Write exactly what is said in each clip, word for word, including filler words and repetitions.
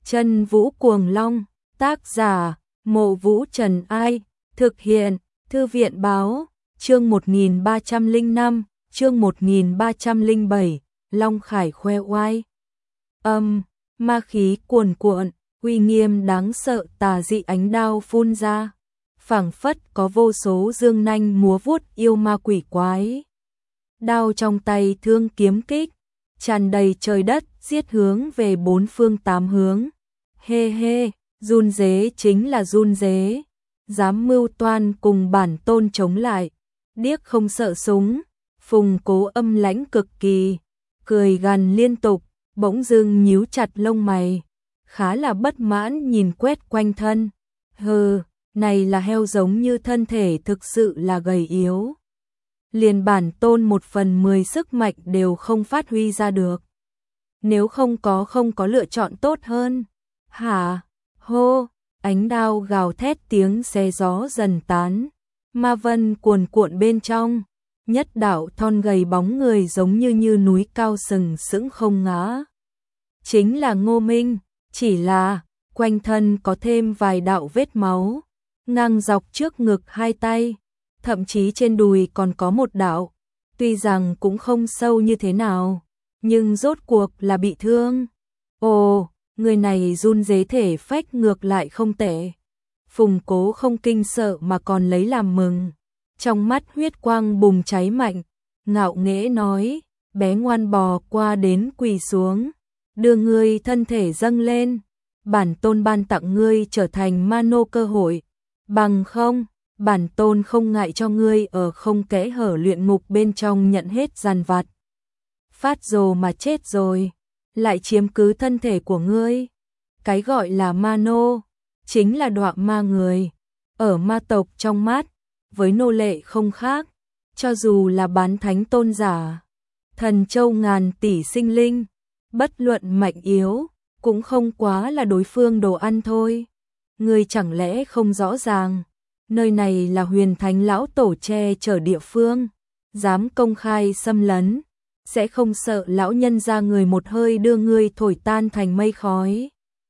Chân Vũ Cuồng Long, tác giả, Mộ Vũ Trần Ai, thực hiện, Thư viện Báo, chương một nghìn ba trăm lẻ năm, chương một nghìn ba trăm lẻ bảy, Long Khải khoe oai. Âm, ma khí cuồn cuộn, uy nghiêm đáng sợ tà dị ánh đao phun ra, phảng phất có vô số dương nanh múa vuốt yêu ma quỷ quái. Đao trong tay thương kiếm kích, tràn đầy trời đất, giết hướng về bốn phương tám hướng. Hê hê, run rế chính là run rế, dám mưu toan cùng bản tôn chống lại, điếc không sợ súng. Phùng Cố âm lãnh cực kỳ, cười gằn liên tục, bỗng dưng nhíu chặt lông mày, khá là bất mãn nhìn quét quanh thân. Hừ, này là heo giống như thân thể thực sự là gầy yếu. Liền bản tôn một phần mười sức mạnh đều không phát huy ra được. Nếu không có không có lựa chọn tốt hơn. Hả? Hô, ánh đao gào thét tiếng xé gió dần tán. Ma vân cuồn cuộn bên trong. Nhất đạo thon gầy bóng người giống như như núi cao sừng sững không ngã. Chính là Ngô Minh, chỉ là quanh thân có thêm vài đạo vết máu, ngang dọc trước ngực hai tay, thậm chí trên đùi còn có một đạo, tuy rằng cũng không sâu như thế nào, nhưng rốt cuộc là bị thương. Ồ, người này run rế thể phách ngược lại không tệ. Phùng Cố không kinh sợ mà còn lấy làm mừng. Trong mắt huyết quang bùng cháy mạnh, ngạo nghễ nói, bé ngoan bò qua đến quỳ xuống, đưa ngươi thân thể dâng lên, bản tôn ban tặng ngươi trở thành ma nô cơ hội, bằng không, bản tôn không ngại cho ngươi ở không kẽ hở luyện ngục bên trong nhận hết giàn vặt. Phát rồ mà chết rồi, lại chiếm cứ thân thể của ngươi. Cái gọi là ma nô, chính là đọa ma người, ở ma tộc trong mắt, với nô lệ không khác, cho dù là bán thánh tôn giả, thần châu ngàn tỷ sinh linh, bất luận mạnh yếu, cũng không quá là đối phương đồ ăn thôi. Ngươi chẳng lẽ không rõ ràng, nơi này là Huyền Thánh lão tổ che chở địa phương, dám công khai xâm lấn, sẽ không sợ lão nhân ra người một hơi đưa ngươi thổi tan thành mây khói.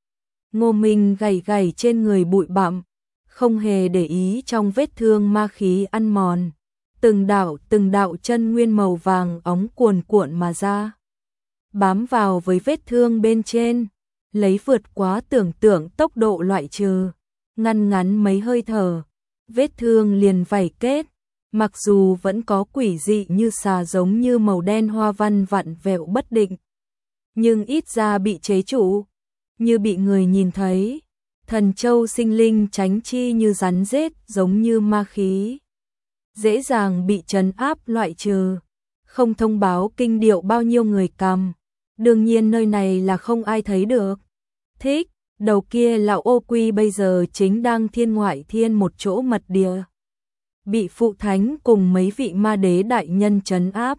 Ngô Minh gầy gầy trên người bụi bặm, không hề để ý trong vết thương ma khí ăn mòn, từng đạo từng đạo chân nguyên màu vàng óng cuồn cuộn mà ra, bám vào với vết thương bên trên, lấy vượt quá tưởng tượng tốc độ loại trừ, ngăn ngắn mấy hơi thở, vết thương liền vảy kết, mặc dù vẫn có quỷ dị như xà giống như màu đen hoa văn vặn vẹo bất định, nhưng ít ra bị chế trụ, như bị người nhìn thấy. Thần châu sinh linh tránh chi như rắn rết giống như ma khí, dễ dàng bị trấn áp loại trừ, không thông báo kinh điệu bao nhiêu người cầm, đương nhiên nơi này là không ai thấy được. Thích, đầu kia lão ô quy bây giờ chính đang thiên ngoại thiên một chỗ mật địa, bị phụ thánh cùng mấy vị ma đế đại nhân trấn áp.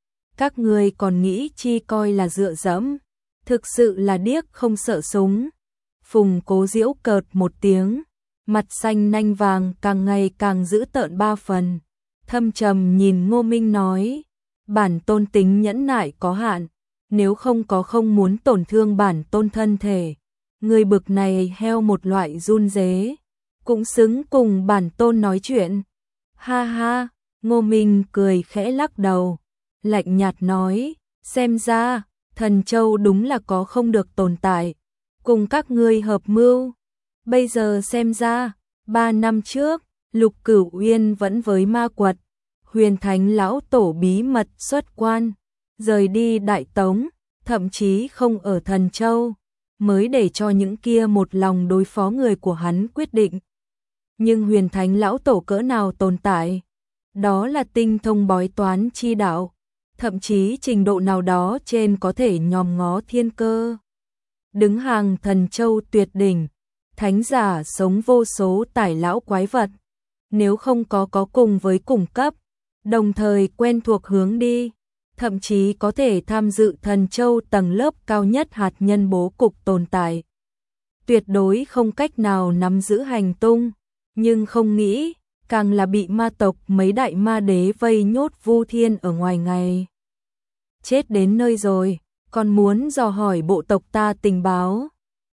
Các người còn nghĩ chi coi là dựa dẫm, thực sự là điếc không sợ súng. Phùng Cố giễu cợt một tiếng, mặt xanh nanh vàng càng ngày càng dữ tợn ba phần, thâm trầm nhìn Ngô Minh nói, bản tôn tính nhẫn nại có hạn, nếu không có không muốn tổn thương bản tôn thân thể, người bực này heo một loại run rế, cũng xứng cùng bản tôn nói chuyện. Ha ha, Ngô Minh cười khẽ lắc đầu, lạnh nhạt nói, xem ra, thần châu đúng là có không được tồn tại. Cùng các ngươi hợp mưu. Bây giờ xem ra, ba năm trước, Lục Cửu Uyên vẫn với ma quật, Huyền Thánh lão tổ bí mật xuất quan, rời đi Đại Tống, thậm chí không ở Thần Châu, mới để cho những kia một lòng đối phó người của hắn quyết định. Nhưng Huyền Thánh lão tổ cỡ nào tồn tại? Đó là tinh thông bói toán chi đạo, thậm chí trình độ nào đó trên có thể nhòm ngó thiên cơ. Đứng hàng thần châu tuyệt đỉnh, thánh giả sống vô số tải lão quái vật, nếu không có có cùng với cùng cấp, đồng thời quen thuộc hướng đi, thậm chí có thể tham dự thần châu tầng lớp cao nhất hạt nhân bố cục tồn tại. Tuyệt đối không cách nào nắm giữ hành tung, nhưng không nghĩ, càng là bị ma tộc mấy đại ma đế vây nhốt vu thiên ở ngoài ngày. Chết đến nơi rồi, còn muốn dò hỏi bộ tộc ta tình báo.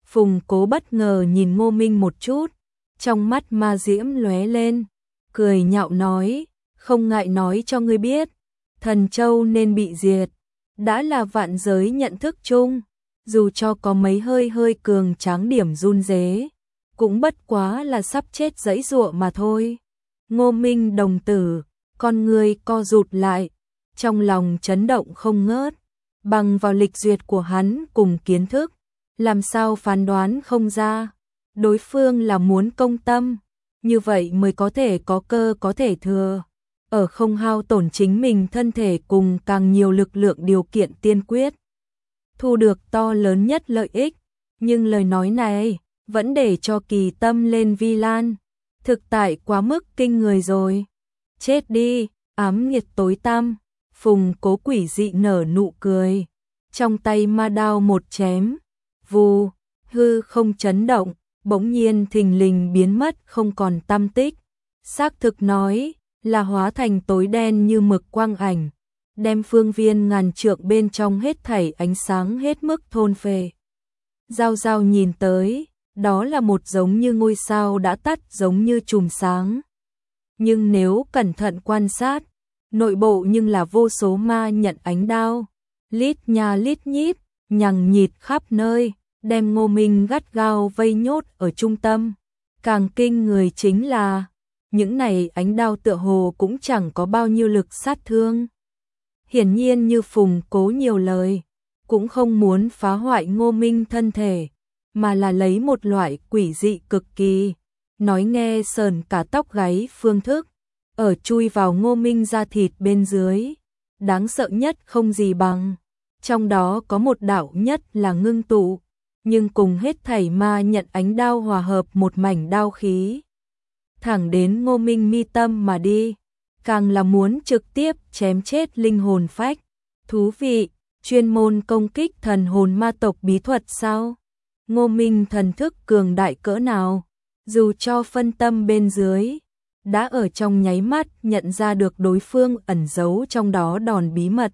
Phùng Cố bất ngờ nhìn Ngô Minh một chút, trong mắt ma diễm lóe lên, cười nhạo nói, không ngại nói cho ngươi biết, Thần Châu nên bị diệt, đã là vạn giới nhận thức chung, dù cho có mấy hơi hơi cường tráng điểm run rế, cũng bất quá là sắp chết giãy giụa mà thôi. Ngô Minh đồng tử, con người co rụt lại, trong lòng chấn động không ngớt, bằng vào lịch duyệt của hắn cùng kiến thức, làm sao phán đoán không ra, đối phương là muốn công tâm, như vậy mới có thể có cơ có thể thừa, ở không hao tổn chính mình thân thể cùng càng nhiều lực lượng điều kiện tiên quyết, thu được to lớn nhất lợi ích, nhưng lời nói này vẫn để cho Kỳ Tâm lên vi lan, thực tại quá mức kinh người rồi. Chết đi, ám nghiệt tối tăm. Phùng Cố quỷ dị nở nụ cười, trong tay ma đao một chém, vù, hư không chấn động, bỗng nhiên thình lình biến mất không còn tăm tích. Xác thực nói là hóa thành tối đen như mực quang ảnh, đem phương viên ngàn trượng bên trong hết thảy ánh sáng hết mức thôn phệ. Giao Giao nhìn tới, đó là một giống như ngôi sao đã tắt giống như chùm sáng. Nhưng nếu cẩn thận quan sát, nội bộ nhưng là vô số ma nhận ánh đao, lít nha lít nhít, nhằng nhịt khắp nơi, đem Ngô Minh gắt gao vây nhốt ở trung tâm. Càng kinh người chính là, những này ánh đao tựa hồ cũng chẳng có bao nhiêu lực sát thương. Hiển nhiên như Phùng Cố nhiều lời, cũng không muốn phá hoại Ngô Minh thân thể, mà là lấy một loại quỷ dị cực kỳ, nói nghe sờn cả tóc gáy phương thức, ở chui vào Ngô Minh da thịt bên dưới, đáng sợ nhất không gì bằng, trong đó có một đạo nhất là ngưng tụ, nhưng cùng hết thảy ma nhận ánh đao hòa hợp một mảnh đao khí, thẳng đến Ngô Minh mi tâm mà đi, càng là muốn trực tiếp chém chết linh hồn phách. Thú vị, chuyên môn công kích thần hồn ma tộc bí thuật sao? Ngô Minh thần thức cường đại cỡ nào, dù cho phân tâm bên dưới, đã ở trong nháy mắt nhận ra được đối phương ẩn giấu trong đó đòn bí mật.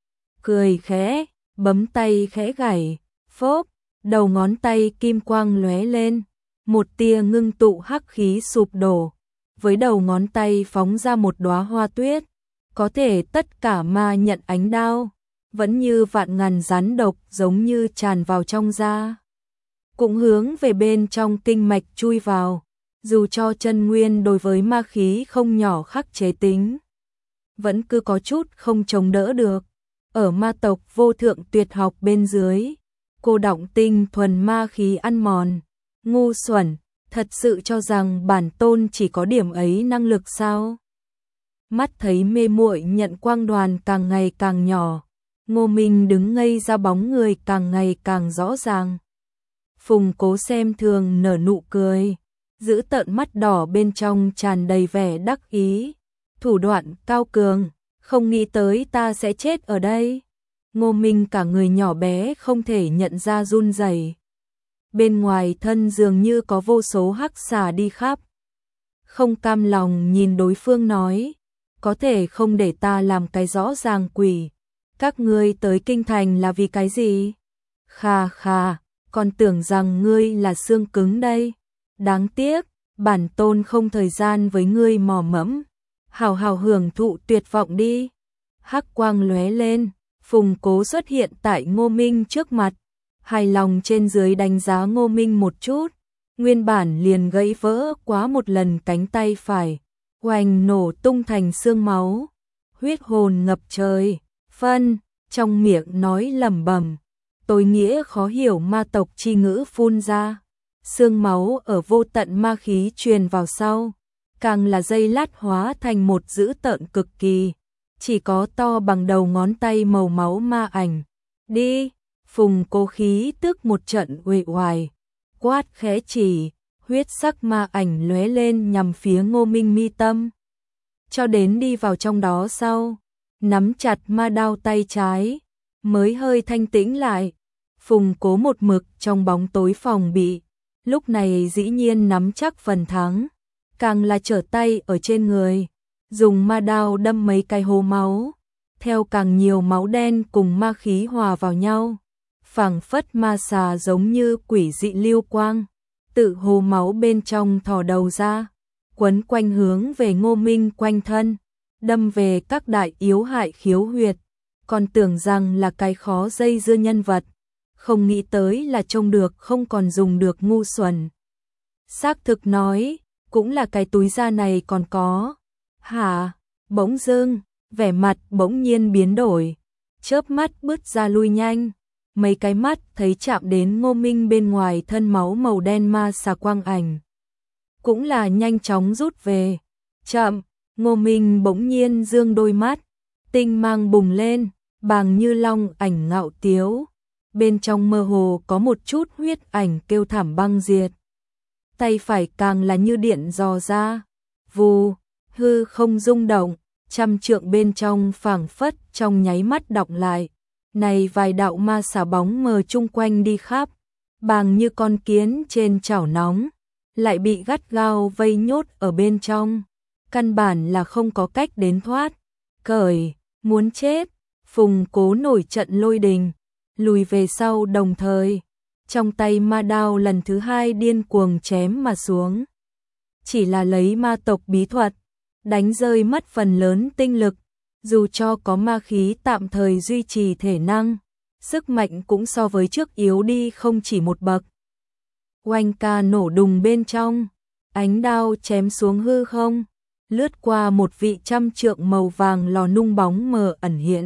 Cười khẽ, bấm tay khẽ gảy, phốp, đầu ngón tay kim quang lóe lên, một tia ngưng tụ hắc khí sụp đổ, với đầu ngón tay phóng ra một đóa hoa tuyết, có thể tất cả ma nhận ánh đao, vẫn như vạn ngàn rắn độc giống như tràn vào trong da, cũng hướng về bên trong kinh mạch chui vào, dù cho chân nguyên đối với ma khí không nhỏ khắc chế tính, vẫn cứ có chút không chống đỡ được. Ở ma tộc vô thượng tuyệt học bên dưới, cô động tinh thuần ma khí ăn mòn, ngu xuẩn, thật sự cho rằng bản tôn chỉ có điểm ấy năng lực sao? Mắt thấy mê muội nhận quang đoàn càng ngày càng nhỏ, Ngô Minh đứng ngây ra bóng người càng ngày càng rõ ràng. Phùng Cố xem thường nở nụ cười, giữ tợn mắt đỏ bên trong tràn đầy vẻ đắc ý, thủ đoạn cao cường, không nghĩ tới ta sẽ chết ở đây. Ngô Minh cả người nhỏ bé không thể nhận ra run rẩy. Bên ngoài thân dường như có vô số hắc xà đi khắp. Không cam lòng nhìn đối phương nói, có thể không để ta làm cái rõ ràng quỷ. Các ngươi tới kinh thành là vì cái gì? Khà khà, còn tưởng rằng ngươi là xương cứng đây. Đáng tiếc, bản tôn không thời gian với ngươi mò mẫm. Hào hào hưởng thụ tuyệt vọng đi. Hắc quang lóe lên, Phùng Cố xuất hiện tại Ngô Minh trước mặt, hài lòng trên dưới đánh giá Ngô Minh một chút, nguyên bản liền gãy vỡ quá một lần cánh tay phải, oanh nổ tung thành xương máu, huyết hồn ngập trời, phân, trong miệng nói lẩm bẩm, tối nghĩa khó hiểu ma tộc chi ngữ phun ra, xương máu ở vô tận ma khí truyền vào sau, càng là dây lát hóa thành một dữ tợn cực kỳ, chỉ có to bằng đầu ngón tay màu máu ma ảnh. Đi, Phùng Cố khí tức một trận uể oải, quát khẽ chỉ, huyết sắc ma ảnh lóe lên nhằm phía Ngô Minh mi tâm. Cho đến đi vào trong đó sau, nắm chặt ma đao tay trái, mới hơi thanh tĩnh lại. Phùng Cố một mực trong bóng tối phòng bị, lúc này dĩ nhiên nắm chắc phần thắng, càng là trở tay ở trên người, dùng ma đao đâm mấy cái hố máu, theo càng nhiều máu đen cùng ma khí hòa vào nhau, phảng phất ma xà giống như quỷ dị lưu quang, tự hồ máu bên trong thò đầu ra, quấn quanh hướng về Ngô Minh quanh thân, đâm về các đại yếu hại khiếu huyệt, còn tưởng rằng là cái khó dây dưa nhân vật, không nghĩ tới là trông được không còn dùng được ngu xuẩn. Xác thực nói, cũng là cái túi da này còn có. Hả? Bỗng dưng, vẻ mặt bỗng nhiên biến đổi, chớp mắt bứt ra lui nhanh, mấy cái mắt thấy chạm đến Ngô Minh bên ngoài thân máu màu đen ma xà quang ảnh. Cũng là nhanh chóng rút về. Chậm, Ngô Minh bỗng nhiên dương đôi mắt, tinh mang bùng lên, bàng như long ảnh ngạo tiếu. Bên trong mơ hồ có một chút huyết ảnh kêu thảm băng diệt. Tay phải càng là như điện dò ra, vù, hư không rung động, trăm trượng bên trong phảng phất trong nháy mắt đọng lại. Này vài đạo ma xà bóng mờ chung quanh đi khắp, bàng như con kiến trên chảo nóng, lại bị gắt gao vây nhốt ở bên trong, căn bản là không có cách đến thoát. Cởi, muốn chết, Phùng Cố nổi trận lôi đình, lùi về sau đồng thời, trong tay ma đao lần thứ hai điên cuồng chém mà xuống. Chỉ là lấy ma tộc bí thuật, đánh rơi mất phần lớn tinh lực, dù cho có ma khí tạm thời duy trì thể năng, sức mạnh cũng so với trước yếu đi không chỉ một bậc. Oanh ca nổ đùng bên trong, ánh đao chém xuống hư không, lướt qua một vị trăm trượng màu vàng lò nung bóng mờ ẩn hiện.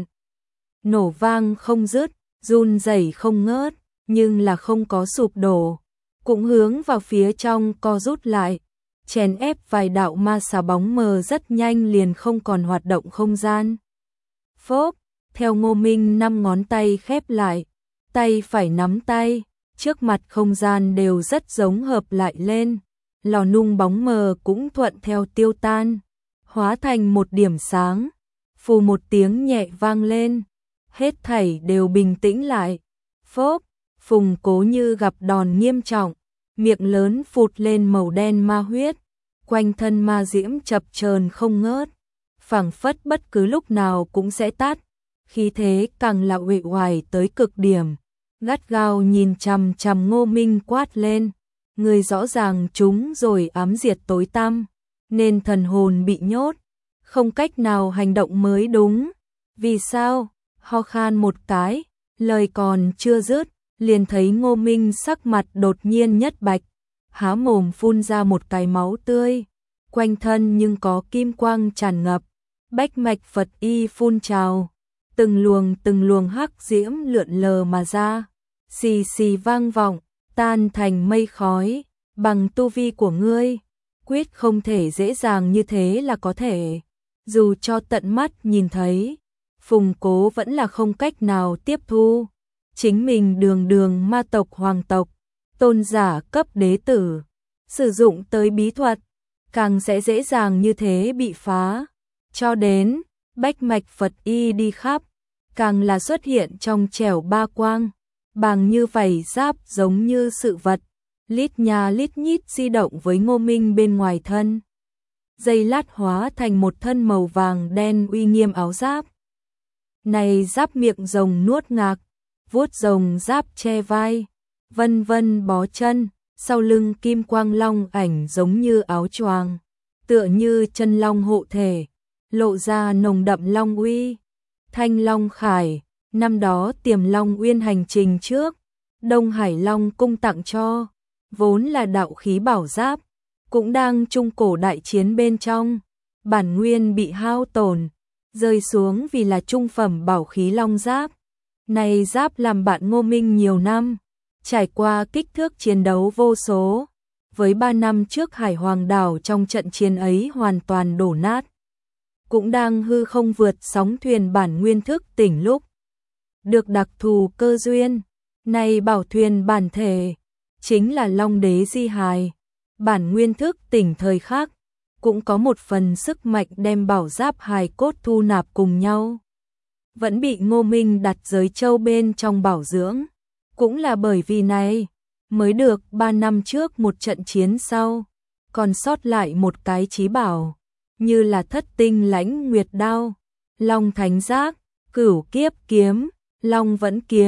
Nổ vang không dứt, run rẩy không ngớt, nhưng là không có sụp đổ, cũng hướng vào phía trong co rút lại, chèn ép vài đạo ma xà bóng mờ rất nhanh liền không còn hoạt động không gian. Phốp, theo Ngô Minh năm ngón tay khép lại, tay phải nắm tay, trước mặt không gian đều rất giống hợp lại lên, lò nung bóng mờ cũng thuận theo tiêu tan, hóa thành một điểm sáng, phù một tiếng nhẹ vang lên, hết thảy đều bình tĩnh lại. Phốp, Phùng Cố như gặp đòn nghiêm trọng, miệng lớn phụt lên màu đen ma huyết, quanh thân ma diễm chập chờn không ngớt, phảng phất bất cứ lúc nào cũng sẽ tắt, khí thế càng là uể oải tới cực điểm, gắt gao nhìn chằm chằm Ngô Minh quát lên, người rõ ràng chúng rồi ám diệt tối tăm, nên thần hồn bị nhốt, không cách nào hành động mới đúng. Vì sao? Ho khan một cái, lời còn chưa dứt, liền thấy Ngô Minh sắc mặt đột nhiên nhất bạch, há mồm phun ra một cái máu tươi, quanh thân nhưng có kim quang tràn ngập, bách mạch Phật y phun trào, từng luồng từng luồng hắc diễm lượn lờ mà ra, xì xì vang vọng, tan thành mây khói, bằng tu vi của ngươi, quyết không thể dễ dàng như thế là có thể, dù cho tận mắt nhìn thấy, Phùng Cố vẫn là không cách nào tiếp thu. Chính mình đường đường ma tộc hoàng tộc, tôn giả cấp đế tử, sử dụng tới bí thuật, càng sẽ dễ dàng như thế bị phá. Cho đến, bách mạch Phật y đi khắp, càng là xuất hiện trong trẻo ba quang, bàng như vảy giáp giống như sự vật, lít nhà lít nhít di động với Ngô Minh bên ngoài thân. Dây lát hóa thành một thân màu vàng đen uy nghiêm áo giáp. Này giáp miệng rồng nuốt ngạc, vuốt rồng giáp che vai, vân vân bó chân, sau lưng kim quang long ảnh giống như áo choàng, tựa như chân long hộ thể, lộ ra nồng đậm long uy. Thanh Long Khải, năm đó Tiềm Long Uyên hành trình trước, Đông Hải Long cung tặng cho, vốn là đạo khí bảo giáp, cũng đang trung cổ đại chiến bên trong, bản nguyên bị hao tổn, rơi xuống vì là trung phẩm bảo khí long giáp. Này giáp làm bạn Ngô Minh nhiều năm, trải qua kích thước chiến đấu vô số, với ba năm trước Hải Hoàng đảo trong trận chiến ấy hoàn toàn đổ nát, cũng đang hư không vượt sóng thuyền bản nguyên thức tỉnh lúc được đặc thù cơ duyên. Này bảo thuyền bản thể chính là Long Đế di hài, bản nguyên thức tỉnh thời khắc cũng có một phần sức mạnh đem bảo giáp hài cốt thu nạp cùng nhau, vẫn bị Ngô Minh đặt giới châu bên trong bảo dưỡng. Cũng là bởi vì này, mới được ba năm trước một trận chiến sau, còn sót lại một cái chí bảo, như là thất tinh lãnh nguyệt đao, long thánh giác, cửu kiếp kiếm, long vẫn kiếm,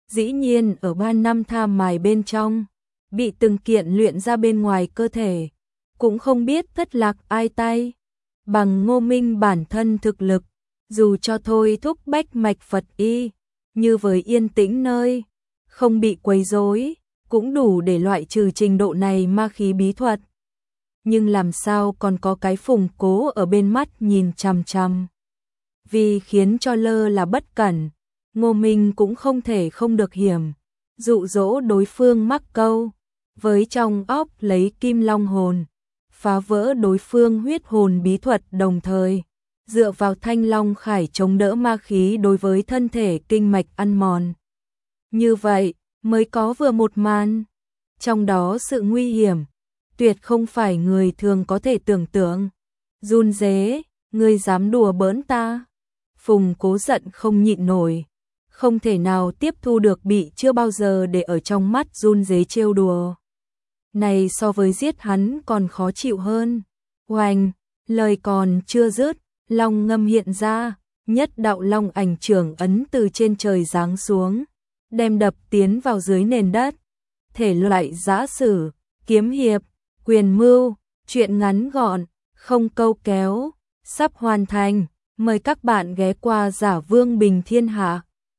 dĩ nhiên ở ba năm tham mài bên trong, bị từng kiện luyện ra bên ngoài cơ thể, cũng không biết thất lạc ai tay. Bằng Ngô Minh bản thân thực lực, dù cho thôi thúc bách mạch Phật y, như với yên tĩnh nơi, không bị quấy rối, cũng đủ để loại trừ trình độ này ma khí bí thuật. Nhưng làm sao còn có cái Phùng Cố ở bên mắt nhìn chằm chằm. Vì khiến cho lơ là bất cẩn, Ngô Minh cũng không thể không được hiểm, dụ dỗ đối phương mắc câu, với trong óc lấy kim long hồn, phá vỡ đối phương huyết hồn bí thuật đồng thời, dựa vào thanh long khải chống đỡ ma khí đối với thân thể kinh mạch ăn mòn. Như vậy, mới có vừa một màn, trong đó sự nguy hiểm, tuyệt không phải người thường có thể tưởng tượng. Run rế, ngươi dám đùa bỡn ta? Phùng Cố giận không nhịn nổi, không thể nào tiếp thu được bị chưa bao giờ để ở trong mắt run rế trêu đùa. Này so với giết hắn còn khó chịu hơn. Oanh, lời còn chưa dứt, long ngâm hiện ra, nhất đạo long ảnh trưởng ấn từ trên trời giáng xuống, đem đập tiến vào dưới nền đất. Thể loại giã sử, kiếm hiệp, quyền mưu, truyện ngắn gọn, không câu kéo, sắp hoàn thành. Mời các bạn ghé qua Giả Vương Bình Thiên Hạ.